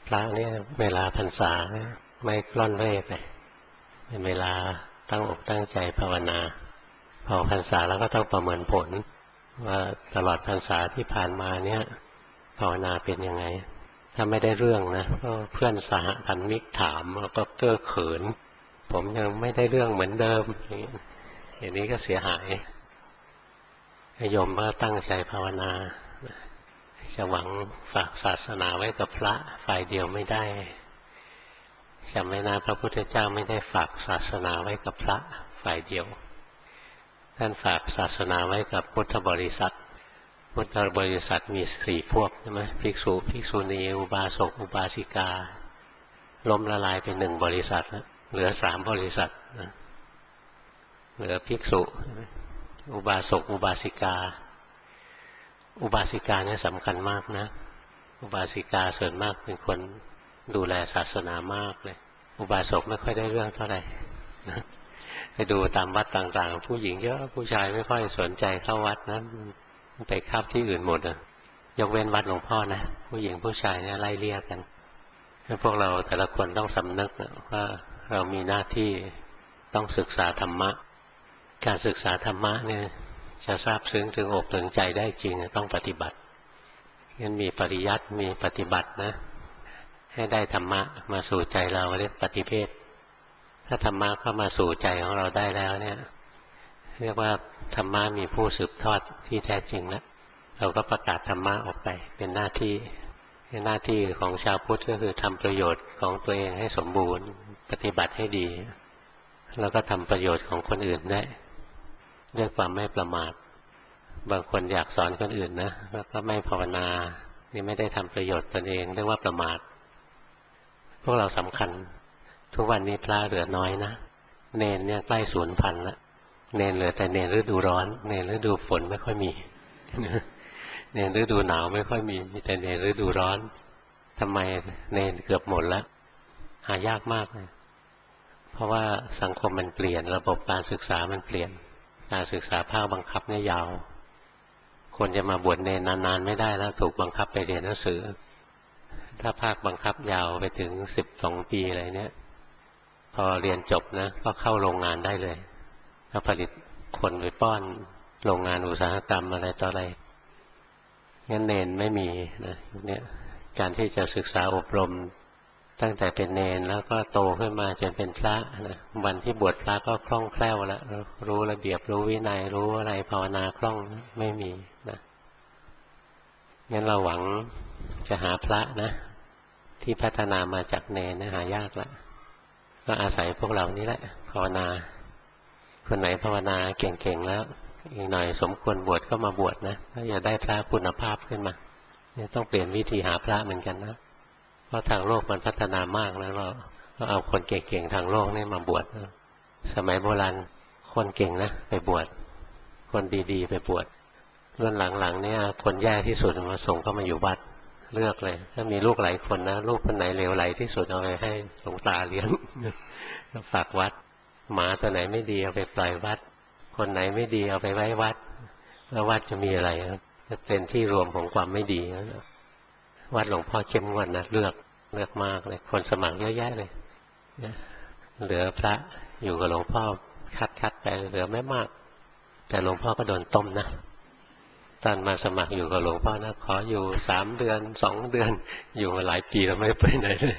พระเนี่ยเวลาพรรษาไม่กล่อนเร่ไปเป็นเวลาตั้งอกตั้งใจภาวนาพอพรรษาแล้วก็ต้องประเมินผลว่าตลอดพรรษาที่ผ่านมาเนี่ยภาวนาเป็นยังไงถ้าไม่ได้เรื่องนะก็เพื่อนสหพันมิกถามแล้วก็เก้อเขินผมยังไม่ได้เรื่องเหมือนเดิมอย่างนี้ก็เสียหายโยมก็ตั้งใจภาวนาจะหวังฝากศาสนาไว้กับพระฝ่ายเดียวไม่ได้จำไว้นะพระพุทธเจ้าไม่ได้ฝากศาสนาไว้กับพระฝ่ายเดียวท่านฝากศาสนาไว้กับพุทธบริษัทพุทธบริษัทมี4พวกใช่ไหมภิกษุภิกษุณีอุบาสกอุบาสิกาล้มละลายเป็น1 บริษัทเหลือ3 บริษัทเหลือภิกษุอุบาสกอุบาสิกาอุบาสิกาเนี่ยสำคัญมากนะอุบาสิกาส่วนมากเป็นคนดูแลศาสนามากเลยอุบาสกไม่ค่อยได้เรื่องเท่าไหร่ไปดูตามวัดต่างๆผู้หญิงเยอะผู้ชายไม่ค่อยสนใจเข้าวัดนะไปเข้าที่อื่นหมดยกเว้นวัดหลวงพ่อนะผู้หญิงผู้ชายเนี่ยไล่เลี่ยกันพวกเราแต่ละคนต้องสำนึกว่าเรามีหน้าที่ต้องศึกษาธรรมะการศึกษาธรรมะเนี่ยจะซาบซึ้งถึงอกถึงใจได้จริงต้องปฏิบัติงั้นมีปริยัติมีปฏิบัตินะให้ได้ธรรมะมาสู่ใจเราเรียกปฏิเภทถ้าธรรมะเข้ามาสู่ใจของเราได้แล้วเนี่ยเรียกว่าธรรมะมีผู้สืบทอดที่แท้จริงแล้วเราก็ประกาศธรรมะออกไปเป็นหน้าที่ของชาวพุทธก็คือทำประโยชน์ของตัวเองให้สมบูรณ์ปฏิบัติให้ดีแล้วก็ทำประโยชน์ของคนอื่นได้ด้วยความไม่ประมาทบางคนอยากสอนคนอื่นนะแล้วก็ไม่ภาวนานี่ไม่ได้ทำประโยชน์ตนเองเรียกว่าประมาทพวกเราสำคัญทุกวันนี้พระเหลือน้อยนะเนนเนี่ยใกล้สูญพันธุ์แล้วเนนเหลือแต่เนนฤดูร้อนเนนฤดูฝนไม่ค่อยมีเนนฤดูหนาวไม่ค่อยมีแต่เนนฤดูร้อนทำไมเนนเกือบหมดแล้วหายากมากเลยเพราะว่าสังคมมันเปลี่ยนระบบการศึกษามันเปลี่ยนการศึกษาภาคบังคับเนี่ยยาวคนจะมาบวชเนรนานๆไม่ได้แล้วถูกบังคับไปเรียนหนังสือถ้าภาคบังคับยาวไปถึง12 ปีอะไรเนี่ยพอเรียนจบนะก็เข้าโรงงานได้เลยก็ผลิตคนไปป้อนโรงงานอุตสาหกรรมอะไรต่ออะไรงั้นเนรไม่มีนะเนี่ยการที่จะศึกษาอบรมตั้งแต่เป็นเนรแล้วก็โตขึ้นมาจนเป็นพระนะวันที่บวชพระก็คล่องแคล่วแล้วรู้ระเบียบรู้วินัยรู้อะไรภาวนาคล่องไม่มีนะงั้นเราหวังจะหาพระนะที่พัฒนามาจากเนรนะหายากละก็อาศัยพวกเรานี่แหละภาวนาคนไหนภาวนาเก่งๆแล้วอีกหน่อยสมควรบวชก็มาบวชนะถ้าอยากได้พระคุณภาพขึ้นมาเนี่ยต้องเปลี่ยนวิธีหาพระเหมือนกันนะเพราะทางโลกมันพัฒนามากแล้วเราก็เอาคนเก่งๆทางโลกนี่มาบวชสมัยโบราณคนเก่งนะไปบวชคนดีๆไปบวชรุ่นหลังๆเนี่ยคนแย่ที่สุดมาส่งเข้ามาอยู่วัดเลือกเลยถ้ามีลูกหลายคนนะลูกคนไหนเลวไหลที่สุดเอาไปให้หลวงตาเลี้ยงฝากวัดหมาตัวไหนไม่ดีเอาไปปล่อยวัดคนไหนไม่ดีเอาไปไว้วัดแล้ววัดจะมีอะไรจะเป็นที่รวมของความไม่ดีวัดหลวงพ่อเข้มงวดนะเลือกมากเลยคนสมัครเยอะแยะเลยเหลือพระอยู่กับหลวงพ่อคัดไปเหลือไม่มากแต่หลวงพ่อก็โดนต้มนะตอนมาสมัครอยู่กับหลวงพ่อนะขออยู่3 เดือน2 เดือนอยู่มาหลายปีแล้วไม่ไปไหนเลย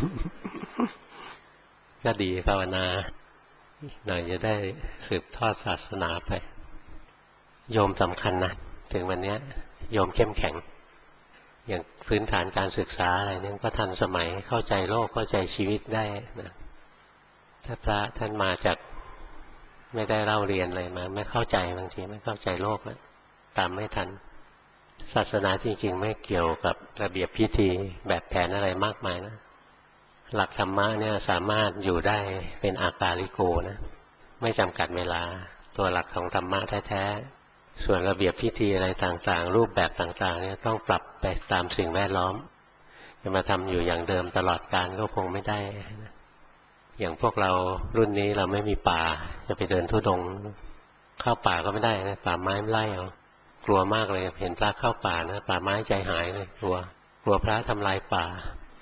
ก็ดีภาวนาหน่อยจะได้สืบทอดศาสนาไปโยมสำคัญนะถึงวันนี้โยมเข้มแข็งอย่างพื้นฐานการศึกษาอะไรนี่ก็ทันสมัยเข้าใจโลกเข้าใจชีวิตได้นะถ้าพระท่านมาจากไม่ได้เล่าเรียนอะไรมาไม่เข้าใจบางทีไม่เข้าใจโลกแล้วตามไม่ทันศาสนาจริงๆไม่เกี่ยวกับระเบียบพิธีแบบแผนอะไรมากมายนะหลักธรรมะเนี่ยสามารถอยู่ได้เป็นอากาลิโกนะไม่จำกัดเวลาตัวหลักของธรรมะแท้ๆส่วนระเบียบพิธีอะไรต่างๆรูปแบบต่างๆเนี่ยต้องปรับไปตามสิ่งแวดล้อมจะมาทำอยู่อย่างเดิมตลอดกาลก็คงไม่ได้อย่างพวกเรารุ่นนี้เราไม่มีป่าจะไปเดินธุดงค์เข้าป่าก็ไม่ได้นะป่าไม้ไล่เอากลัวมากเลยเห็นพระเข้าป่านะป่าไม้ใจหายเลยกลัวพระทำลายป่า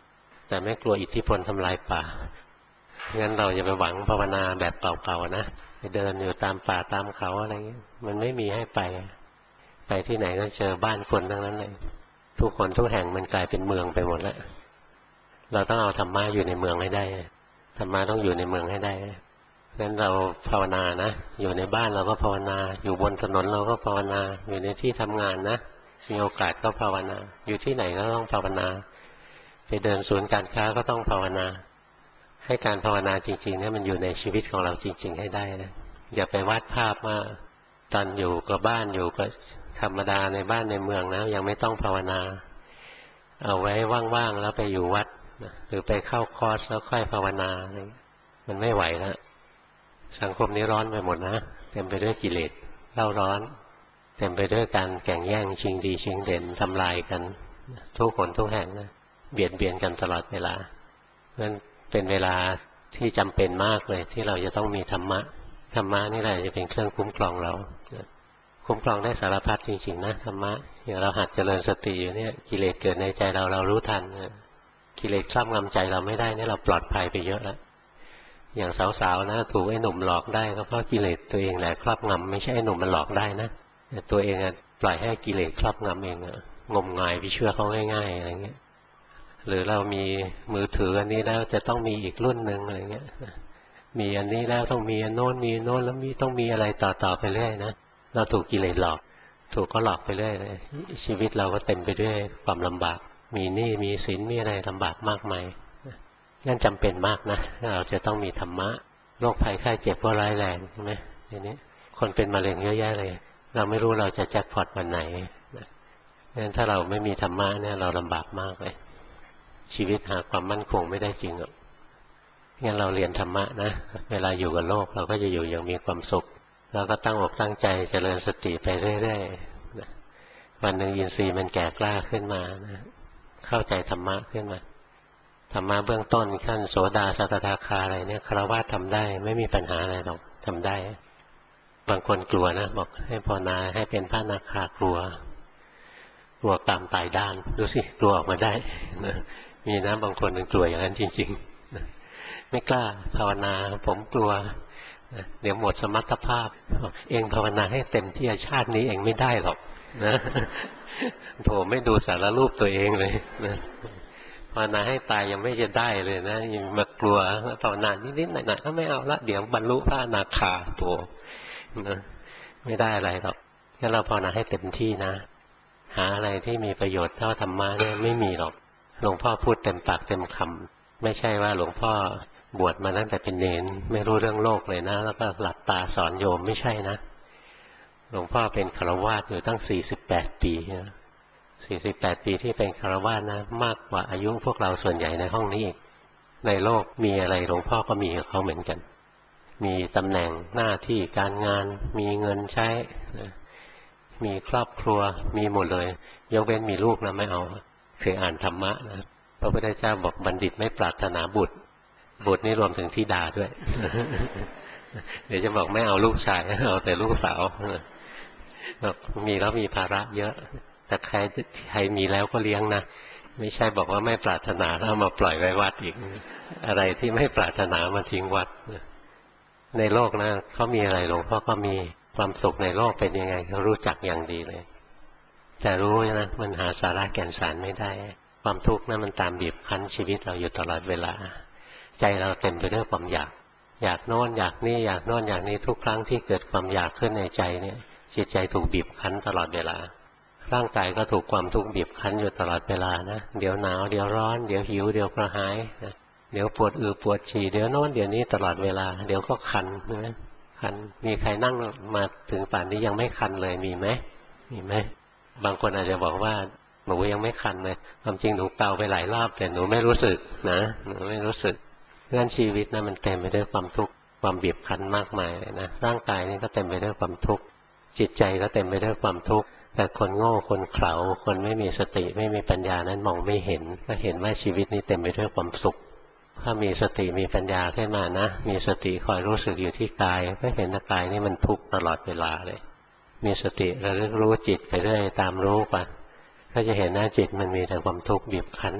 แต่ไม่กลัวอิทธิพลทำลายป่างั้นเราอย่าไปหวังภาวนาแบบเก่าๆนะไปเดินอยู่ตามป่าตามเขาอะไรเงี้ยมันไม่มีให้ไปไปที่ไหนก็เจอบ้านคนทั้งนั้นเลยทุกคนทุกแห่งมันกลายเป็นเมืองไปหมดแล้วเราต้องเอาธรรมะอยู่ในเมืองให้ได้ธรรมะต้องอยู่ในเมืองให้ได้งั้นเราภาวนานะอยู่ในบ้านเราก็ภาวนาอยู่บนถนนเราก็ภาวนาอยู่ในที่ทำงานนะมีโอกาสก็ภาวนาอยู่ที่ไหนก็ต้องภาวนาไปเดินศูนย์การค้าก็ต้องภาวนาให้การภาวนาจริงๆเนี่ยมันอยู่ในชีวิตของเราจริงๆให้ได้นะอย่าไปวาดภาพว่าตอนอยู่กับบ้านอยู่กับธรรมดาในบ้านในเมืองนะยังไม่ต้องภาวนาเอาไว้ว่างๆแล้วไปอยู่วัดหรือไปเข้าคอร์สแล้วค่อยภาวนามันไม่ไหวแล้วสังคมนี้ร้อนไปหมดนะเต็มไปด้วยกิเลสเล่าร้อนเต็มไปด้วยการแข่งแย่งชิงดีชิงเด่นทำลายกันทุกคนทุกแห่งนะเบียดเบียนกันตลอดเวลานั้นเป็นเวลาที่จำเป็นมากเลยที่เราจะต้องมีธรรมะธรรมะนี่แหละจะเป็นเครื่องคุ้มครองเราคุ้มครองได้สารพัดจริงๆนะธรรมะอย่างเราหัดเจริญสติอยู่เนี่ยกิเลสเกิดในใจเรารู้ทันกิเลสครอบงำใจเราไม่ได้เนี่ยเราปลอดภัยไปเยอะแล้วอย่างสาวๆนะถูกไอ้หนุ่มหลอกได้ก็เพราะกิเลสตัวเองแหละครอบงำไม่ใช่ไอ้หนุ่มมันหลอกได้นะแต่ตัวเองปล่อยให้กิเลสครอบงำเองงมงายไปเชื่อเขาง่ายๆอะไรเงี้ยหรือเรามีมือถืออันนี้แล้วจะต้องมีอีกรุ่นหนึ่งอะไรเงี้ยมีอันนี้แล้วต้องมีอันโน้นมีโน้นแล้วต้องมีอะไรต่อไปเรื่อยนะเราถูกกิเลสหลอกถูกก็หลอกไปเรื่อยเลยชีวิตเราก็เต็มไปด้วยความลำบากมีหนี้มีสินมีอะไรลำบากมากมายนั่นจำเป็นมากนะเราจะต้องมีธรรมะโรคภัยไข้เจ็บก็ร้ายแรงใช่ไหมทีนี้คนเป็นมะเร็งเยอะแยะเลยเราไม่รู้เราจะแจ็คพอตวันไหนงั้นถ้าเราไม่มีธรรมะเนี่ยเราลำบากมากเลยชีวิตหาความมั่นคงไม่ได้จริงหรอกงั้นเราเรียนธรรมะนะเวลาอยู่กับโลกเราก็จะอยู่อย่างมีความสุขแล้วก็ตั้งอกตั้งใจเจริญสติไปเรื่อยๆวันหนึ่งอินทรีย์มันแก่กล้าขึ้นมานะเข้าใจธรรมะขึ้นมาธรรมะเบื้องต้นขั้นโสดาสกทาคาอะไรเนี่ยฆราวาสทำได้ไม่มีปัญหาอะไรหรอกทำได้บางคนกลัวนะบอกให้ภาวนาให้เป็นพระอนาคากลัวกรรมตายด้านดูสิกลัวออกมาได้นะมีนะบางคนมันกลัวอย่างนั้นจริงๆนะไม่กล้าภาวนาผมกลัวเดี๋ยวหมดสมรรถภาพเองภาวนาให้เต็มที่ชาตินี้เองไม่ได้หรอกนะโถไม่ดูสารรูปตัวเองเลยนะภาวนาให้ตายยังไม่จะได้เลยนะยังมากลัวภาวนานิดๆหน่อยๆก็ไม่เอาละเดี๋ยวบรรลุพระอนาคาโถนะไม่ได้อะไรหรอกงั้นเราภาวนาให้เต็มที่นะหาอะไรที่มีประโยชน์เท่าธรรมะเนี่ยไม่มีหรอกหลวงพ่อพูดเต็มปากเต็มคำไม่ใช่ว่าหลวงพ่อบวชมาตั้งแต่เป็นเนรไม่รู้เรื่องโลกเลยนะแล้วก็หลับตาสอนโยมไม่ใช่นะหลวงพ่อเป็นฆราวาสอยู่ตั้ง48 ปีนะ48 ปีที่เป็นฆราวาสนะมากกว่าอายุพวกเราส่วนใหญ่ในห้องนี้อีกในโลกมีอะไรหลวงพ่อก็มีกับเขาเหมือนกันมีตำแหน่งหน้าที่การงานมีเงินใช้มีครอบครัวมีหมดเลยยกเว้นมีลูกนะไม่เอาเคยอ่านธรรมะนะพระพุทธเจ้าบอกบัณฑิตไม่ปรารถนาบุตรนี่รวมถึงธิดาด้วย เดี๋ยวจะบอกไม่เอาลูกชายเอาแต่ลูกสาวบอกมีแล้วมีภาระเยอะแต่ใครมีแล้วก็เลี้ยงนะไม่ใช่บอกว่าไม่ปรารถนาแล้วมาปล่อยไว้วัดอีกอะไรที่ไม่ปรารถนามาทิ้งวัดในโลกนะเขามีอะไรหลวงพ่อก็มีความสุขในโลกเป็นยังไงเขารู้จักอย่างดีเลยแต่รู้นะมันหาสาระแก่นสารไม่ได้ความทุกข์นะมันตามบีบคั้นชีวิตเราอยู่ตลอดเวลาใจเราเต็มไปด้วยความอยากโน้นอยากนี่อยากโน้นอยากนี้ทุกครั้งที่เกิดความอยากขึ้นในใจเนี่ยจิตใจถูกบีบคั้นตลอดเวลาร่างกายก็ถูกความทุกข์บีบคั้นอยู่ตลอดเวลานะเดี๋ยวหนาวเดี๋ยวร้อนเดี๋ยวหิวเดี๋ยวกระหายเดี๋ยวปวดปวดฉี่เดี๋ยวโน้นเดี๋ยวนี้ตลอดเวลาเดี๋ยวก็คันนะคันมีใครนั่งมาถึงป่านนี้ยังไม่คันเลยมีไหมบางคนอาจจะบอกว่าหนูยังไม่คันเลยความจริงหนูเกาไปหลายรอบแต่หนูไม่รู้สึกนะหนูไม่รู้สึกเรื่องชีวิตนะมันเต็มไปด้วยความทุกข์ความบีบคั้นมากมายนะร่างกายนี่ก็เต็มไปด้วยความทุกข์จิตใจก็เต็มไปด้วยความทุกข์แต่คนโง่คนเขลาคนไม่มีสติไม่มีปัญญานั้นมองไม่เห็นก็เห็นว่าชีวิตนี้เต็มไปด้วยความสุขถ้ามีสติมีปัญญาขึ้นมานะมีสติคอยรู้สึกอยู่ที่กายก็เห็นว่ากายนี่มันทุกข์ตลอดเวลาเลยมีสติระลึกรู้จิตไปเรื่อยตามรู้ไปก็จะเห็นหน้าจิตมันมีแต่ความทุกข์บีบคั้น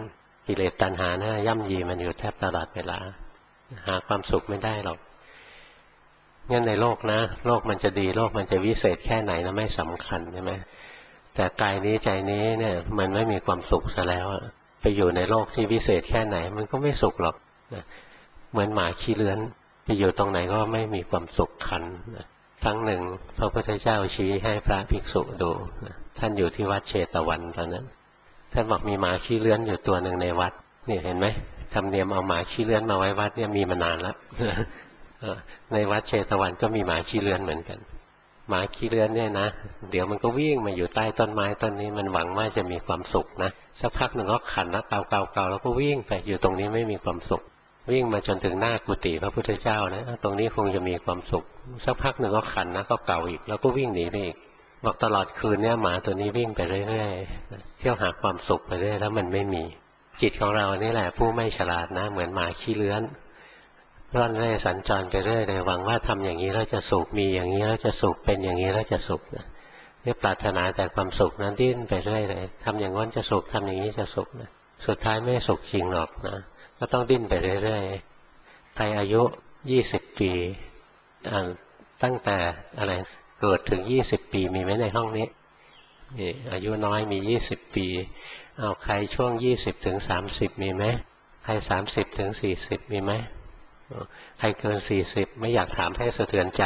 กิเลสตัณหานะย่ำยีมันอยู่แทบตลอดเวลาหาความสุขไม่ได้หรอกงั้นในโลกนะโลกมันจะดีโลกมันจะวิเศษแค่ไหนนะไม่สำคัญใช่ไหมแต่กายนี้ใจนี้เนี่ยมันไม่มีความสุขซะแล้วไปอยู่ในโลกที่วิเศษแค่ไหนมันก็ไม่สุขหรอกเหมือนหมาขี้เลื้อนไปอยู่ตรงไหนก็ไม่มีความสุขคันครั้งหนึ่งพระพุทธเจ้าชี้ให้พระภิกษุดูท่านอยู่ที่วัดเชตวันตอนนั้นท่านบอกมีหมาขี้เลื้อนอยู่ตัวหนึ่งในวัดนี่เห็นไหมธรรมเนียมเอาหมาขี้เลื้อนมาไว้วัดเนี่ยมีมานานแล้วในวัดเชตวันก็มีหมาขี้เลื้อนเหมือนกันหมาขี้เลื้อนเนี่ยนะเดี๋ยวมันก็วิ่งมาอยู่ใต้ต้นไม้ต้นนี้มันหวังว่าจะมีความสุขนะสักพักหนึ่งก็ขันนะเกาแล้วก็วิ่งไปอยู่ตรงนี้ไม่มีความสุขวิ่งมาจนถึงหน้ากุฏิพระพุทธเจ้านะตรงนี้คงจะมีความสุขสักพักหนึ่งก็ขันนะก็เก่าอีกแล้วก็วิ่งหนีไปอีกบอกตลอดคืนเนี่ยหมาตัวนี้วิ่งไปเรื่อยๆเที่ยวหาความสุขไปเรื่อยแล้วมันไม่มีจิตของเรานี่แหละผู้ไม่ฉลาดนะเหมือนหมาขี้เลื้อนร่อนเร่สัญจรไปเรื่อยเลยหวังว่าทำอย่างนี้แล้วจะสุขมีอย่างนี้แล้วจะสุขเป็นอย่างนี้แล้วจะสุขเนี่ยปรารถนาแต่ความสุขนั้นดิ้นไปเรื่อยเลยทำอย่างนั้นจะสุขทำอย่างนี้จะสุขนะสุดท้ายไม่สุขจริงหรอกนะก็ต้องดิ้นไปเรื่อยๆใครอายุ20 ปีตั้งแต่อะไรเกิดถึง20 ปีมีไหมในห้องนี้นี่อายุน้อยมี20 ปีเอาใครช่วง20 ถึง 30มีไหมใคร30 ถึง 40มีไหมใครเกิน40ไม่อยากถามให้สะเทือนใจ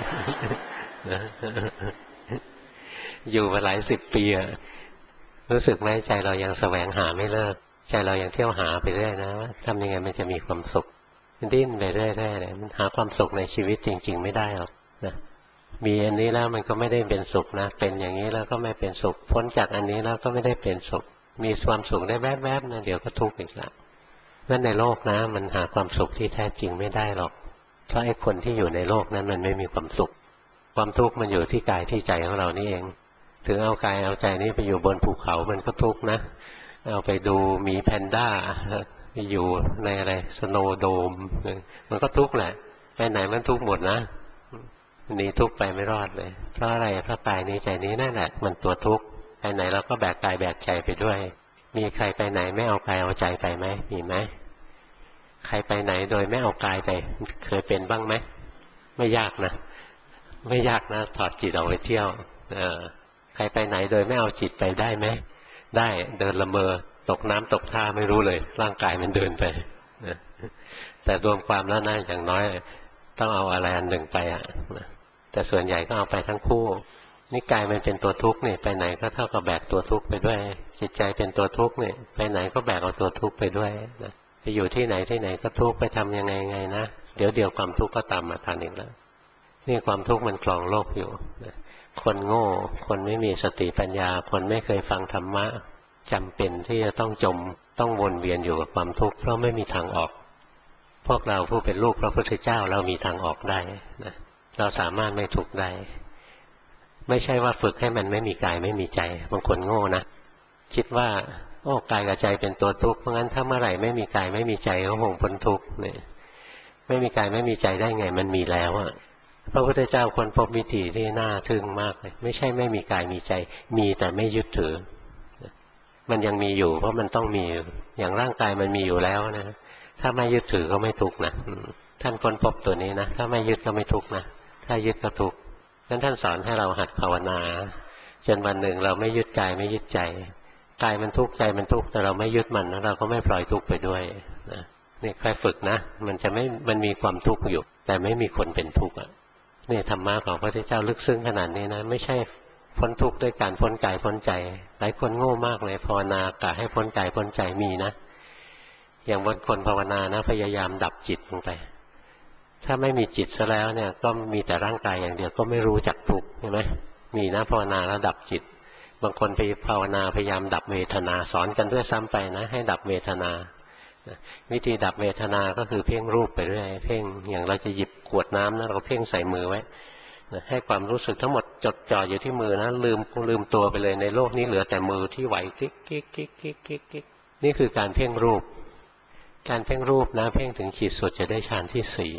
อยู่มาหลาย10 ปีรู้สึกไหมใจเรายังแสวงหาไม่เลิกใจเรายังเที่ยวหาไปเรื่อยนะว่าทำยังไงมันจะมีความสุขดิ้นไปเรื่อยๆเลยมันหาความสุขในชีวิตจริงๆไม่ได้หรอกนะมีอันนี้แล้วมันก็ไม่ได้เป็นสุขนะเป็นอย่างนี้แล้วก็ไม่เป็นสุขพ้นจากอันนี้แล้วก็ไม่ได้เป็นสุขมีความสุขได้แวบๆนะเดี๋ยวก็ทุกข์อีกแล้วนั่นในโลกนะมันหาความสุขที่แท้จริงไม่ได้หรอกเพราะไอ้คนที่อยู่ในโลกนั้นมันไม่มีความสุขความทุกข์มันอยู่ที่กายที่ใจของเรานี่เองถึงเอากายเอาใจนี้ไปอยู่บนภูเขามันก็ทุกข์นะเอาไปดูหมีแพนด้าไปอยู่ในอะไรสโนว์โดมมันก็ทุกข์แหละไปไหนมันทุกข์หมดนะหนีทุกข์ไปไม่รอดเลยเพราะอะไรเพราะกายนี้ใจนี้นั่นแหละมันตัวทุกข์ไปไหนเราก็แบกกายแบกใจไปด้วยมีใครไปไหนไม่เอากายเอาใจไปไหมมีไหมใครไปไหนโดยไม่เอากายไปเคยเป็นบ้างไหมไม่ยากนะไม่ยากนะถอดจิตออกไปเที่ยวใครไปไหนโดยไม่เอาจิตไปได้ไหมได้เดินละเมอตกน้ำตกท่าไม่รู้เลยร่างกายมันเดินไปแต่รวมความแล้วนะอย่างน้อยต้องเอาอะไรอันหนึ่งไปแต่ส่วนใหญ่ก็เอาไปทั้งคู่นี่กายมันเป็นตัวทุกข์นี่ไปไหนก็เท่ากับแบกตัวทุกข์ไปด้วยจิตใจเป็นตัวทุกข์นี่ไปไหนก็แบกเอาตัวทุกข์ไปด้วยไปอยู่ที่ไหนก็ทุกข์ไปทำยังไงนะเดี๋ยวความทุกข์ก็ตามมาทันอีกแล้วนี่ความทุกข์มันครองโลกอยู่คนโง่คนไม่มีสติปัญญาคนไม่เคยฟังธรรมะจำเป็นที่จะต้องจมต้องวนเวียนอยู่กับความทุกข์เพราะไม่มีทางออกพวกเราผู้เป็นลูกพระพุทธเจ้าเรามีทางออกได้นะเราสามารถไม่ทุกข์ได้ไม่ใช่ว่าฝึกให้มันไม่มีกายไม่มีใจบางคนโง่นะคิดว่าโอ้กายกับใจเป็นตัวทุกข์เพราะงั้นถ้าเมื่อไหร่ไม่มีกายไม่มีใจก็คงพ้นทุกข์เนี่ยไม่มีกายไม่มีใจได้ไงมันมีแล้วพระพุทธเจ้าค้นพบวิธีที่น่าทึ่งมากเลยไม่ใช่ไม่มีกายมีใจมีแต่ไม่ยึดถือมันยังมีอยู่เพราะมันต้องมีอย่างร่างกายมันมีอยู่แล้วนะถ้าไม่ยึดถือก็ไม่ทุกข์นะท่านค้นพบตัวนี้นะถ้าไม่ยึดก็ไม่ทุกข์นะถ้ายึดก็ทุกข์งั้นท่านสอนให้เราหัดภาวนาจนวันหนึ่งเราไม่ยึดกายไม่ยึดใจกายมันทุกข์ใจมันทุกข์แต่เราไม่ยึดมันแล้วเราก็ไม่ปล่อยทุกข์ไปด้วยนะนี่ค่อยฝึกนะมันมีความทุกข์อยู่แต่ไม่มีคนเป็นทุกข์นี่ธรรมะของพระพุทธเจ้าลึกซึ้งขนาดนี้นะไม่ใช่พ้นทุกข์ด้วยการพ้นกายพ้นใจหลายคนโง่มากเลยภาวนากะให้พ้นกายพ้นใจมีนะอย่างบางคนภาวนานะพยายามดับจิตลงไปถ้าไม่มีจิตซะแล้วเนี่ยก็มีแต่ร่างกายอย่างเดียวก็ไม่รู้จักทุกข์ใช่ไหมมีนะภาวนาแล้วดับจิตบางคนไปภาวนาพยายามดับเวทนาสอนกันด้วยซ้ำไปนะให้ดับเวทนาวิธีดับเวทนาก็คือเพ่งรูปไปเรื่อยเพ่งอย่างเราจะหยิบขวดน้ำนะเราเพ่งใส่มือไว้ให้ความรู้สึกทั้งหมดจดจ่ออยู่ที่มือนะลืมตัวไปเลยในโลกนี้เหลือแต่มือที่ไหวกิ๊กกิ๊กกิ๊กกิ๊กกิ๊กกิ๊กนี่คือการเพ่งรูปการเพ่งรูปนะเพ่งถึงขีดสุดจะได้ฌานที่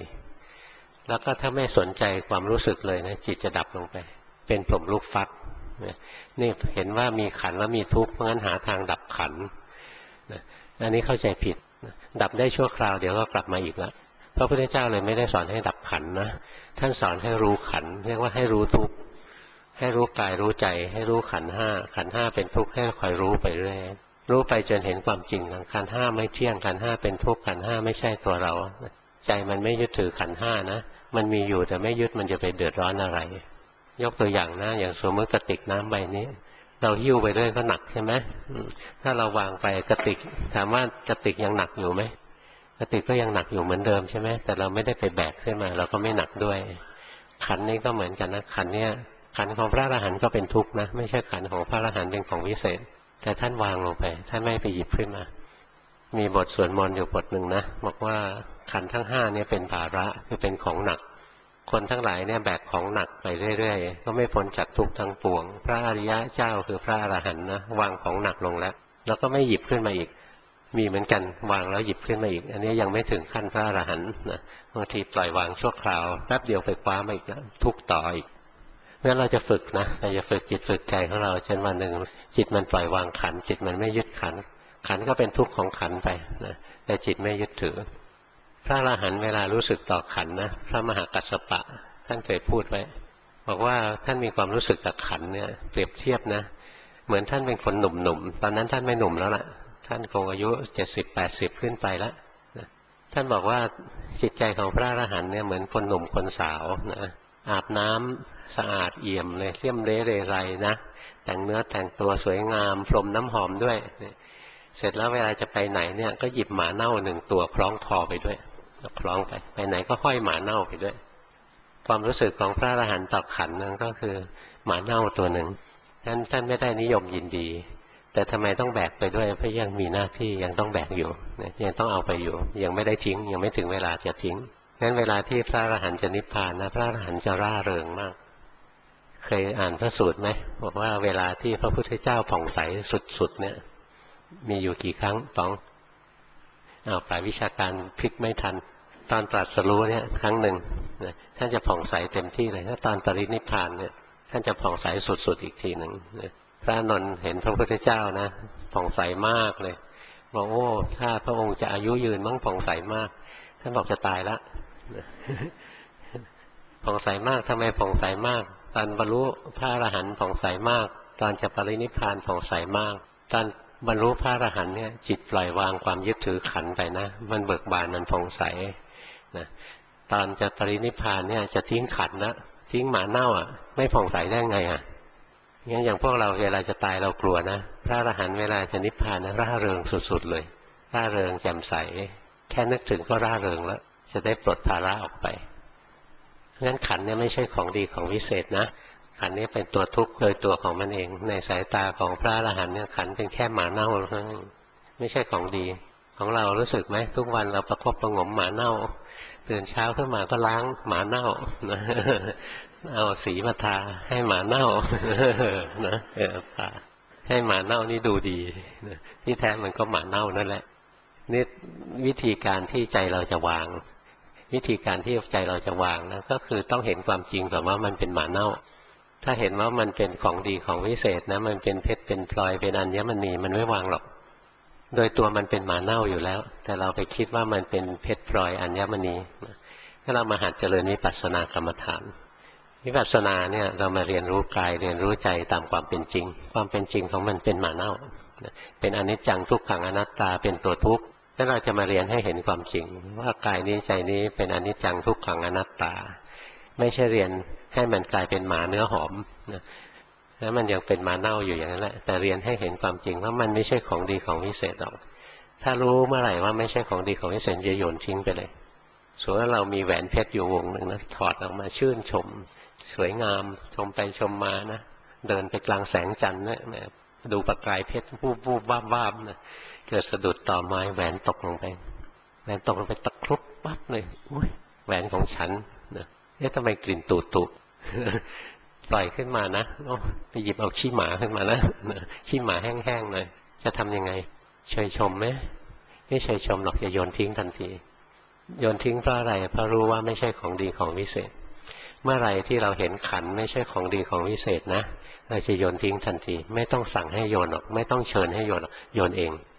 4แล้วก็ถ้าไม่สนใจความรู้สึกเลยนะจิตจะดับลงไปเป็นพรหมลูกฟักนี่เห็นว่ามีขันธ์แล้วมีทุกข์เพราะงั้นหาทางดับขันธ์นะอันนี้เข้าใจผิดดับได้ชั่วคราวเดี๋ยวก็กลับมาอีกแล้วพระพุทธเจ้าเลยไม่ได้สอนให้ดับขันนะท่านสอนให้รู้ขันเรียกว่าให้รู้ทุกข์ให้รู้กายรู้ใจให้รู้ขันธ์ห้าขันธ์ห้าเป็นทุกข์ให้คอยรู้ไปเรื่อยรู้ไปจนเห็นความจริงขันธ์ห้าไม่เที่ยงขันธ์ห้าเป็นทุกข์ขันธ์ห้าไม่ใช่ตัวเราใจมันไม่ยึดถือขันธ์ห้านะมันมีอยู่แต่ไม่ยึดมันจะไปเดือดร้อนอะไรยกตัวอย่างนะอย่างสมมติกระติกน้ำใบนี้เราหิ้วไปเรื่อยก็หนักใช่ไหมถ้าเราวางไปกระติกถามว่ากระติกยังหนักอยู่ไหมกระติกก็ยังหนักอยู่เหมือนเดิมใช่ไหมแต่เราไม่ได้ไปแบกขึ้นมาเราก็ไม่หนักด้วยขันนี้ก็เหมือนกันนะขันเนี้ยขันของพระอรหันต์ก็เป็นทุกข์นะไม่ใช่ขันของพระอรหันต์เป็นของวิเศษแต่ท่านวางลงไปท่านไม่ไปหยิบขึ้นมามีบทสวดมนต์อยู่บทหนึ่งนะบอกว่าขันทั้งห้าเนี่ยเป็นภาระคือเป็นของหนักคนทั้งหลายเนี่ยแบกของหนักไปเรื่อยๆก็ไม่พ้นจากทุกข์ทั้งปวงพระอริยะเจ้าคือพระอรหันต์นะวางของหนักลงแล้วก็ไม่หยิบขึ้นมาอีกมีเหมือนกันวางแล้วหยิบขึ้นมาอีกอันนี้ยังไม่ถึงขั้นพระอรหันต์นะบางทีปล่อยวางชั่วคราวแป๊บเดียวไปคว้ามาอีกแล้วทุกข์ต่ออีกเพราะฉะนั้นเราจะฝึกนะเราจะฝึกจิตฝึกใจของเราจนวันหนึ่งจิตมันปล่อยวางขันจิตมันไม่ยึดขันขันก็เป็นทุกข์ของขันไปนะแต่จิตไม่ยึดถือพระอรหันต์เวลารู้สึกต่อขันนะพระมหากัสสปะท่านเคยพูดไว้บอกว่าท่านมีความรู้สึกกับขันเนี่ยเปรียบเทียบนะเหมือนท่านเป็นคนหนุ่มๆตอนนั้นท่านไม่หนุ่มแล้วล่ะท่านคงอายุ70-80ขึ้นไปแล้วท่านบอกว่าจิตใจของพระอรหันต์เนี่ยเหมือนคนหนุ่มคนสาวนะอาบน้ำสะอาดเอี่ยมเลยเลี่ยมเละเรไรนะแต่งเนื้อแต่งตัวสวยงามพรมน้ำหอมด้วยเสร็จแล้วเวลาจะไปไหนเนี่ยก็หยิบหมาเน่าหนึ่งตัวคล้องคอไปด้วยคล้องไปไหนก็ห้อยหมาเน่าไปด้วยความรู้สึกของพระอรหันต์ต่อขันนั่นก็คือหมาเน่าตัวหนึ่งท่านไม่ได้นิยมยินดีแต่ทำไมต้องแบกไปด้วยเพราะยังมีหน้าที่ยังต้องแบกอยู่ยังต้องเอาไปอยู่ยังไม่ได้ทิ้งยังไม่ถึงเวลาจะทิ้งงั้นเวลาที่พระอรหันต์จะนิพพานนะพระอรหันต์จะร่าเริงมากเคยอ่านพระสูตรไหมบอกว่าเวลาที่พระพุทธเจ้าผ่องใสสุดๆเนี่ยมีอยู่กี่ครั้งต้องฝ่ายวิชาการพลิกไม่ทันตอนตรัสรู้เนี่ยครั้งหนึ่งท่านจะผ่องใสเต็มที่เลยถ้าตอนปรินิพพานเนี่ยท่านจะผ่องใสสุดๆอีกทีหนึ่งพระนนท์เห็นพระพุทธเจ้านะผ่องใสมากเลยบอกโอ้ถ้าพระองค์จะอายุยืนมั่งผ่องใสมากท่านบอกจะตายละผ่องใสมากทำไมผ่องใสมากตอนบรรลุพระอรหันต์ผ่องใสมากตอนจะปรินิพพานผ่องใสมากตอนบรรลุพระอรหันต์เนี่ยจิตปล่อยวางความยึดถือขันไปนะมันเบิกบานมันผ่องใสนะตอนจะปรินิพพานเนี่ยจะทิ้งขันนะทิ้งหมาเน่าอ่ะไม่ผ่องใสได้ไงอ่ะงั้นอย่างพวกเราเวลาจะตายเรากลัวนะพระอรหันต์เวลาจะนิพพานนะร่าเริงสุดๆเลยร่าเริงแจ่มใสแค่นึกถึงก็ร่าเริงแล้วจะได้ปลดภาระออกไปงั้นขันเนี่ยไม่ใช่ของดีของวิเศษนะขันนี้เป็นตัวทุกข์โดยตัวของมันเองในสายตาของพระอรหันต์เนี่ยขันเป็นแค่หมาเน่าเท่านั้นไม่ใช่ของดีของเรารู้สึกไหมทุกวันเราประคบประหงมหมาเน่าตื่นเช้าขึ้นมาก็ล้างหมาเน่าเอาสีมาทาให้หมาเน่านะให้หมาเน่านี่ดูดีที่แท้มันก็หมาเน่านั่นแหละนี่วิธีการที่ใจเราจะวางวิธีการที่ใจเราจะวางนะก็คือต้องเห็นความจริงก่อนว่ามันเป็นหมาเน่าถ้าเห็นว่ามันเป็นของดีของวิเศษนะมันเป็นเพชรเป็นพลอยเป็นอัญมณีมันไม่วางหรอกโดยตัวมันเป็นหมาเน่าอยู่แล้วแต่เราไปคิดว่ามันเป็นเพชรพลอยอัญมณีถ้าเรามาหัดเจริญวิปัสสนากรรมฐานวิปัสสนาเนี่ยเรามาเรียนรู้กายเรียนรู้ใจตามความเป็นจริงความเป็นจริงของมันเป็นหมาเน่าเป็นอนิจจังทุกขังอนัตตาเป็นตัวทุกข์แล้วเราจะมาเรียนให้เห็นความจริงว่ากายนี้ใจนี้เป็นอนิจจังทุกขังอนัตตาไม่ใช่เรียนให้มันกลายเป็นหมาเนื้อหอมนะแล้วมันยังเป็นหมาเน่าอยู่อย่างนั้นแหละแต่เรียนให้เห็นความจริงว่ามันไม่ใช่ของดีของวิเศษหรอกถ้ารู้เมื่อไหร่ว่าไม่ใช่ของดีของวิเศษจะโยนทิ้งไปเลยสมมติว่าเรามีแหวนเพชรอยู่วงหนึ่งนะถอดออกมาชื่นชมสวยงามชมไปชมมานะเดินไปกลางแสงจันทร์เนี่ยดูประกายเพชรวูบวูบบ้าบนะเกิดสะดุดต่อไม้แหวนตกลงไปแหวนตกลงไปตะครุบปั๊บเลยอุ้ยแหวนของฉันนะทำไมกลิ่นตุปล่อยขึ้นมานะไปหยิบเอาขี้หมาขึ้นมานะขี้หมาแห้งๆเลยจะทำยังไงเฉยชมไหมไม่เฉยชมหรอกจะโยนทิ้งทันทีโยนทิ้งเพราะอะไรเพราะรู้ว่าไม่ใช่ของดีของวิเศษเมื่อไรที่เราเห็นขันไม่ใช่ของดีของวิเศษนะเราจะโยนทิ้งทันทีไม่ต้องสั่งให้โยนหรอกไม่ต้องเชิญให้โยนหรอกโยนเอง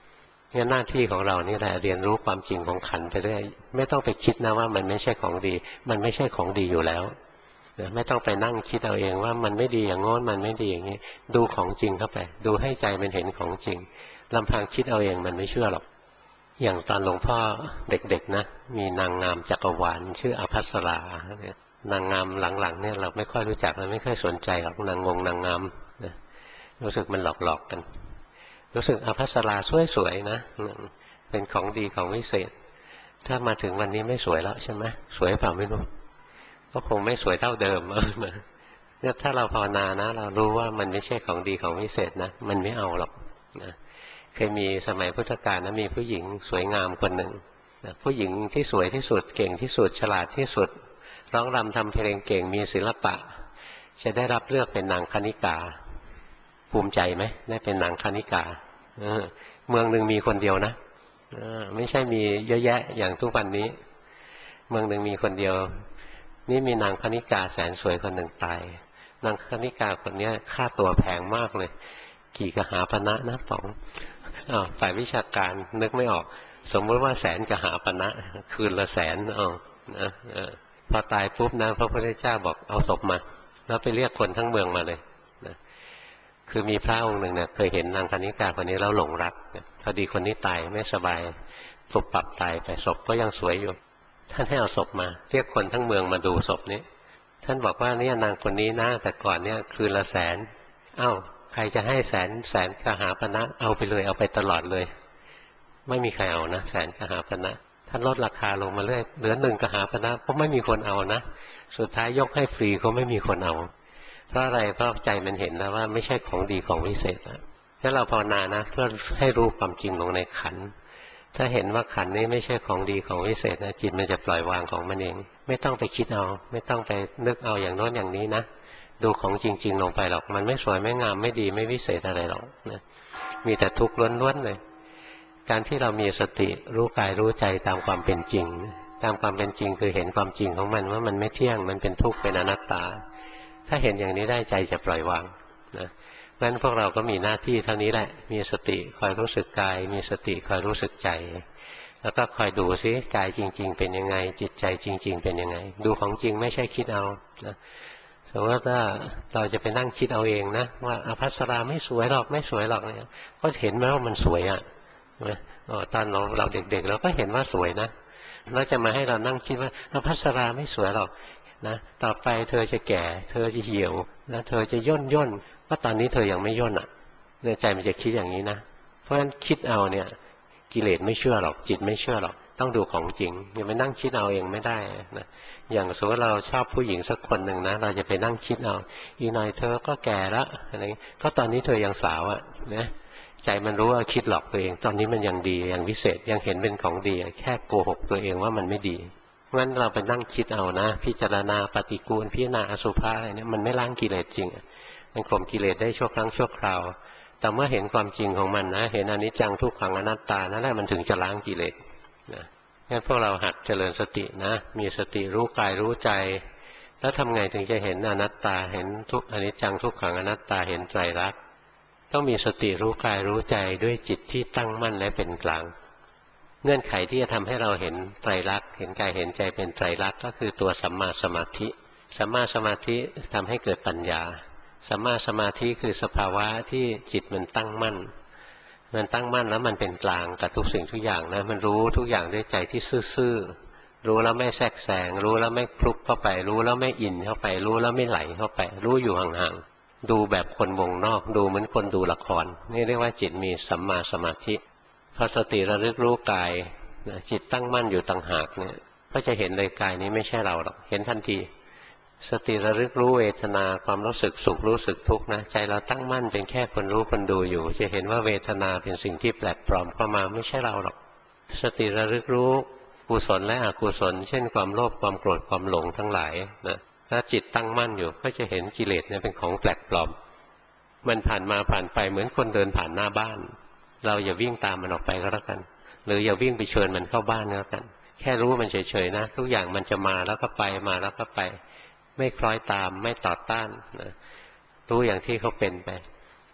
งั้นหน้าที่ของเรานี่แหละเรียนรู้ความจริงของขันธ์ไปเรื่อยไม่ต้องไปคิดนะว่ามันไม่ใช่ของดีมันไม่ใช่ของดีอยู่แล้วนะไม่ต้องไปนั่งคิดเอาเองว่ามันไม่ดีอย่างโน้นมันไม่ดีอย่างนี้ดูของจริงเข้าไปดูให้ใจมันเห็นของจริงลำพังคิดเอาเองมันไม่เชื่อหรอกอย่างตอนหลวงพ่อเด็กๆนะมีนางงามจักรวาลชื่ออภัสราเนี่ยนางงามหลังๆเนี่ยเราไม่ค่อยรู้จักเราไม่ค่อยสนใจหรอกนางงามนะรู้สึกมันหลอกๆกันรู้สึกอภัสราสวยๆนะเป็นของดีของวิเศษถ้ามาถึงวันนี้ไม่สวยแล้วใช่ไหมสวยเปล่าไม่รู้ก็คงไม่สวยเท่าเดิมเนี่ยถ้าเราภาวนานะเรารู้ว่ามันไม่ใช่ของดีของวิเศษนะมันไม่เอาหรอกนะเคยมีสมัยพุทธกาลนะมีผู้หญิงสวยงามคนหนึ่งนะผู้หญิงที่สวยที่สุดเก่งที่สุดฉลาดที่สุดร้องรำทำเพลงเก่งมีศิลปะจะได้รับเลือกเป็นนางคณิกาภูมิใจไหมได้เป็นนางคณิกาเมืองหนึ่งมีคนเดียวนะไม่ใช่มีเยอะแยะอย่างทุกวันนี้เมืองหนึ่งมีคนเดียวนี่มีนางคณิกาแสนสวยคนหนึ่งตายนางคณิกาคนนี้ค่าตัวแพงมากเลยกี่กหาปณะนะป๋องฝ่ายวิชาการนึกไม่ออกสมมติว่า100,000กหาปณะคืนละ100,000นะพอตายปุ๊บนะพระพุทธเจ้าบอกเอาศพมาแล้วไปเรียกคนทั้งเมืองมาเลยนะคือมีพระองค์หนึ่งเนี่ยเคยเห็นนางคณิกาคนนี้แล้วหลงรักพอดีคนนี้ตายไม่สบายปุบปับตายไปศพก็ยังสวยอยู่ท่านให้เอาศพมาเรียกคนทั้งเมืองมาดูศพนี้ท่านบอกว่าเนี่ยนางคนนี้นะแต่ก่อนเนี่ยคืนละ100,000ใครจะให้แสนกหาปณะเอาไปเลยเอาไปตลอดเลยไม่มีใครเอานะ100,000กหาปณะท่านลดราคาลงมาเรื่อยเหลือ1กหาปณะก็ไม่มีคนเอานะสุดท้ายยกให้ฟรีก็ไม่มีคนเอาเพราะอะไรเพราะใจมันเห็นแล้วว่าไม่ใช่ของดีของวิเศษแล้วถ้าเราภาวนานะเพื่อให้รู้ความจริงลงในขันธ์ถ้าเห็นว่าขันธ์นี้ไม่ใช่ของดีของวิเศษนะจิตมันจะปล่อยวางของมันเองไม่ต้องไปคิดเอาไม่ต้องไปนึกเอาอย่างโน้นอย่างนี้นะดูของจริงๆลงไปหรอกมันไม่สวยไม่งามไม่ดีไม่วิเศษอะไรหรอกนะมีแต่ทุกข์ล้วนๆเลยการที่เรามีสติรู้กายรู้ใจตามความเป็นจริงตามความเป็นจริงคือเห็นความจริงของมันว่ามันไม่เที่ยงมันเป็นทุกข์เป็นอนัตตาถ้าเห็นอย่างนี้ได้ใจจะปล่อยวางนะงั้นพวกเราก็มีหน้าที่เท่านี้แหละมีสติคอยรู้สึกกายมีสติคอยรู้สึกใจแล้วก็คอยดูซิกายจริงๆเป็นยังไงจิตใจจริงๆเป็นยังไงดูของจริงไม่ใช่คิดเอานะสมมติว่าเราจะไปนั่งคิดเอาเองนะว่าอภัสราไม่สวยหรอกไม่สวยหรอกเนี่ยก็เห็นไหมว่ามันสวยอ่ะตอนเราเด็กๆเราก็เห็นว่าสวยนะแล้วจะมาให้เรานั่งคิดว่าอภัสราไม่สวยหรอกนะต่อไปเธอจะแก่เธอจะเหี่ยวนะเธอจะย่นก็ตอนนี้เธอยังไม่ย่นอ่ะเนี่ยใจมันจะคิดอย่างนี้นะเพราะฉะนั้นคิดเอาเนี่ยกิเลสไม่เชื่อหรอกจิตไม่เชื่อหรอกต้องดูของจริงอย่าไปนั่งคิดเอาเองไม่ได้นะอย่างสมมติเราชอบผู้หญิงสักคนหนึ่งนะเราจะไปนั่งคิดเอาอีกหน่อยเธอก็แก่แล้วอะไรก็ตอนนี้เธอยังสาวอ่ะนะใจมันรู้ว่าคิดหลอกตัวเองตอนนี้มันยังดียังวิเศษยังเห็นเป็นของดีแค่โกหกตัวเองว่ามันไม่ดีงั้นเราไปนั่งคิดเอานะพิจารณาปฏิกูลพิจารณาอสุภะอะไรเนี่ยมันไม่ล้างกิเลสจริงมันข่มกิเลสได้ชั่วครั้งชั่วคราวแต่เมื่อเห็นความจริงของมันนะเห็นอนิจจังทุกขังอนัตตานั่นแหละมันถึงจะล้างกิเลสนะงั้นพวกเราหัดเจริญสตินะมีสติรู้กายรู้ใจแล้วทำไงถึงจะเห็นอนัตตาเห็นทุกอนิจจังทุกขังอนัตตาเห็นไตรลักษณ์ต้องมีสติรู้กายรู้ใจด้วยจิตที่ตั้งมั่นและเป็นกลางเงื่อนไขที่จะทำให้เราเห็นไตรลักษณ์เห็นกายเห็นใจเป็นไตรลักษณ์ก็คือตัวสัมมาสมาธิสัมมาสมาธิทำให้เกิดปัญญาสัมมาสมาธิคือสภาวะที่จิตมันตั้งมั่นแล้วมันเป็นกลางกับทุกสิ่งทุกอย่างนะมันรู้ทุกอย่างด้วยใจที่ซื่อๆรู้แล้วไม่แทรกแซงรู้แล้วไม่คลุกเข้าไปรู้แล้วไม่อินเข้าไปรู้แล้วไม่ไหลเข้าไปรู้อยู่ห่างๆดูแบบคนวงนอกดูเหมือนคนดูละครนี่เรียกว่าจิตมีสัมมาสมาธิพอสติระลึกรู้กายจิตตั้งมั่นอยู่ต่างหากเนี่ยก็จะเห็นเลยกายนี้ไม่ใช่เราหรอกเห็นทันทีสติระลึกรู้เวทนาความรู้สึกสุขรู้สึกทุกข์นะใจเราตั้งมั่นเป็นแค่คนรู้คนดูอยู่จะเห็นว่าเวทนาเป็นสิ่งที่แปลกปลอมเข้ามาไม่ใช่เราหรอกสติระลึกรู้กุศลและอกุศลเช่นความโลภความโกรธความหลงทั้งหลายนะถ้าจิตตั้งมั่นอยู่ก็จะเห็นกิเลสเนี่ยเป็นของแปลกปลอมมันผ่านมาผ่านไปเหมือนคนเดินผ่านหน้าบ้านเราอย่าวิ่งตามมันออกไปก็แล้วกันหรืออย่าวิ่งไปเชิญมันเข้าบ้านก็แล้วกันแค่รู้มันเฉยๆนะทุกอย่างมันจะมาแล้วก็ไปมาแล้วก็ไปไม่คล้อยตามไม่ต่อต้านนะรู้อย่างที่เขาเป็นไป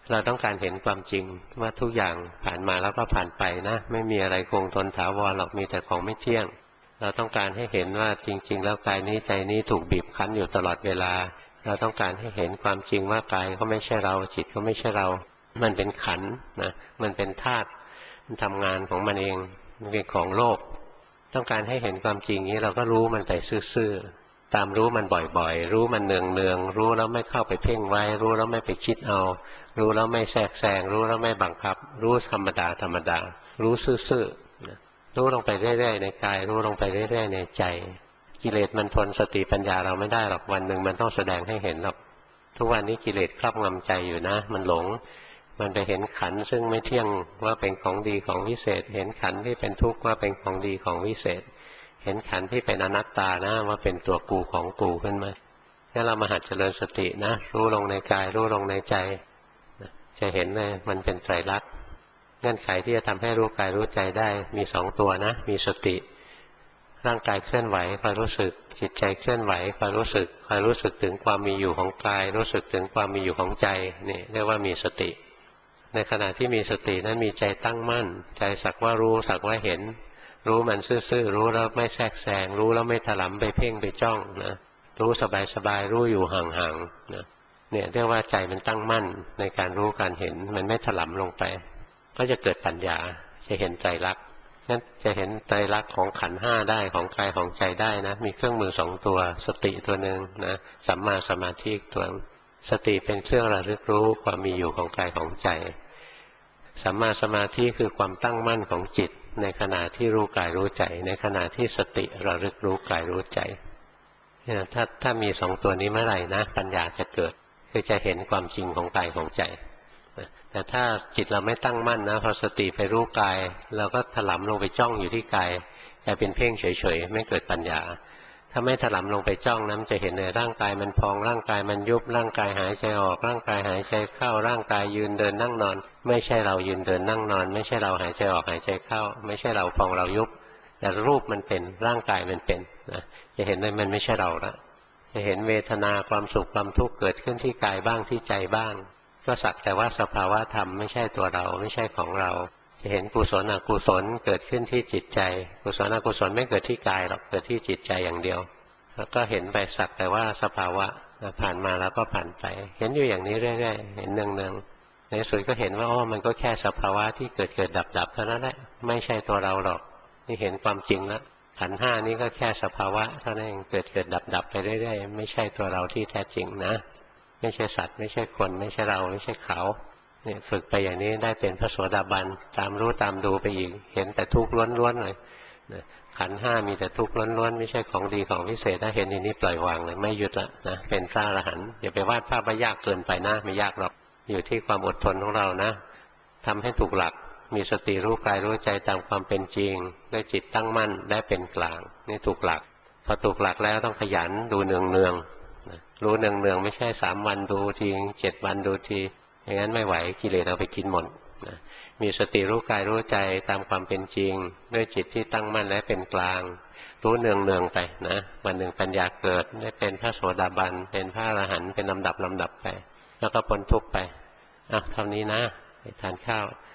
เราต้องการเห็นความจริงว่าทุกอย่างผ่านมาแล้วก็ผ่านไปนะไม่มีอะไรคงทนถาวรหรอกมีแต่ของไม่เที่ยงเราต้องการให้เห็นว่าจริงๆแล้วกายนี้ใจนี้ถูกบีบคั้นอยู่ตลอดเวลาเราต้องการให้เห็นความจริงว่ากายก็ไม่ใช่เราจิตก็ไม่ใช่เรามันเป็นขันธ์นะมันเป็นธาตุมันทำงานของมันเองมันเป็นของโลกต้องการให้เห็นความจริงนี้เราก็รู้มันไปซื่อๆตามรู้มันบ่อยๆรู้มันเนืองๆรู้แล้วไม่เข้าไปเพ่งไว้รู้แล้วไม่ไปคิดเอารู้แล้วไม่แทรกแซงรู้แล้วไม่บังคับรู้ธรรมดาธรรมดารู้ซื่อๆรู้ลงไปเรื่อยๆในกายรู้ลงไปเรื่อยๆในใจกิเลสมันทนสติปัญญาเราไม่ได้หรอกวันหนึ่งมันต้องแสดงให้เห็นหรอกทุกวันนี้กิเลสครอบงำใจอยู่นะมันหลงมันไปเห็นขันธ์ซึ่งไม่เที่ยงว่าเป็นของดีของวิเศษเห็นขันธ์ที่เป็นทุกข์ว่าเป็นของดีของวิเศษเห็นขันธ์ที่เป็นอนัตตานะว่าเป็นตัวกูของกูขึ้นมาถ้าเรามาหัดเจริญสตินะรู้ลงในกายรู้ลงในใจจะเห็นเลยมันเป็นไตรลักษณ์เงื่อนไขที่จะทำให้รู้กายรู้ใจได้มีสองตัวนะมีสติร่างกายเคลื่อนไหวคอยรู้สึกจิตใจเคลื่อนไหวคอยรู้สึกคอยรู้สึกถึงความมีอยู่ของกายรู้สึกถึงความมีอยู่ของใจนี่เรียกว่ามีสติในขณะที่มีสตินั้นมีใจตั้งมั่นใจสักว่ารู้สักว่าเห็นรู้มันซื่อๆรู้แล้วไม่แทรกแซงรู้แล้วไม่ถลำไปเพ่งไปจ้องนะรู้สบายๆรู้อยู่ห่างๆนะเนี่ยเรียกว่าใจมันตั้งมั่นในการรู้การเห็นมันไม่ถลำลงไปก็จะเกิดปัญญาจะเห็นไตรลักษณ์นั้นจะเห็นไตรลักษณ์ของขันธ์ห้าได้ของกายของใจได้นะมีเครื่องมือสองตัวสติตัวหนึ่งนะสัมมาสมาธิตัวสติเป็นเครื่องระลึกรู้ความมีอยู่ของกายของใจสัมมาสมาธิคือความตั้งมั่นของจิตในขณะที่รู้กายรู้ใจในขณะที่สติระลึกรู้กายรู้ใจถ้ามีสองตัวนี้เมื่อไหร่นะปัญญาจะเกิดคือจะเห็นความจริงของกายของใจแต่ถ้าจิตเราไม่ตั้งมั่นนะพอสติไปรู้กายเราก็ถลำลงไปจ้องอยู่ที่กายกลายเป็นเพ่งเฉยๆไม่เกิดปัญญาถ้าไม่ถลำลงไปจ้องนั้นจะเห็นเลยร่างกายมันพองร่างกายมันยุบร่างกายหายใจออกร่างกายหายใจเข้าร่างกายยืนเดินนั่งนอนไม่ใช่เรายืนเดินนั่งนอนไม่ใช่เราหายใจออกหายใจเข้าไม่ใช่เราพองเรายุบแต่รูปมันเป็นร่างกายมันเป็นนะจะเห็นเลยมันไม่ใช่เราละจะเห็นเวทนาความสุขความทุกข์เกิดขึ้นที่กายบ้างที่ใจบ้างก็สักแต่ว่าสภาวะธรรมไม่ใช่ตัวเราไม่ใช่ของเราจะเห็นกุศลอกุศลเกิดขึ้นที่จิตใจกุศลอกุศลไม่เกิดที่กายหรอกเกิดที่จิตใจอย่างเดียวแล้วก็เห็นไปสักแต่ว่าสภาวะผ่านมาแล้วก็ผ่านไปเห็นอยู่อย่างนี้เรื่อยๆเห็นเนืองๆในสุดก็เห็นว่าอ๋อมันก็แค่สภาวะที่เกิดเกิดดับดับเท่านั้นแหละไม่ใช่ตัวเราหรอกนี่เห็นความจริงแล้วขันธ์ห้านี้ก็แค่สภาวะเท่านั้นเองเกิดเกิดดับดับไปเรื่อยๆไม่ใช่ตัวเราที่แท้จริงนะไม่ใช่สัตว์ไม่ใช่คนไม่ใช่เราไม่ใช่เขาเนี่ยฝึกไปอย่างนี้ได้เป็นพระโสดาบันตามรู้ตามดูไปอีกเห็นแต่ทุกข์ล้วนๆเลยขันธ์ห้ามีแต่ทุกข์ล้วนๆไม่ใช่ของดีของวิเศษถ้าเห็นอย่างนี้ปล่อยวางเลยไม่ยึดละนะเป็นพระอรหันต์อย่าไปวาดภาพว่ายากเกินไปนะไม่ยากหรอกอยู่ที่ความอดทนของเรานะทำให้ถูกหลักมีสติรู้กายรู้ใจตามความเป็นจริงด้วยจิตตั้งมั่นได้เป็นกลางนี่ถูกหลักพอถูกหลักแล้วต้องขยันดูเนืองๆรู้เนืองๆไม่ใช่3 วันดูที7 วันดูทีอย่างนั้นไม่ไหวกิเลสเอาไปกินหมดนะมีสติรู้กายรู้ใจตามความเป็นจริงด้วยจิตที่ตั้งมั่นและเป็นกลางรู้เนืองๆไปนะวันหนึ่งปัญญาเกิดได้เป็นพระโสดาบันเป็นพระอรหันต์เป็นลำดับไปแล้วก็พ้นทุกข์ไปเท่านี้นะไปทานข้าว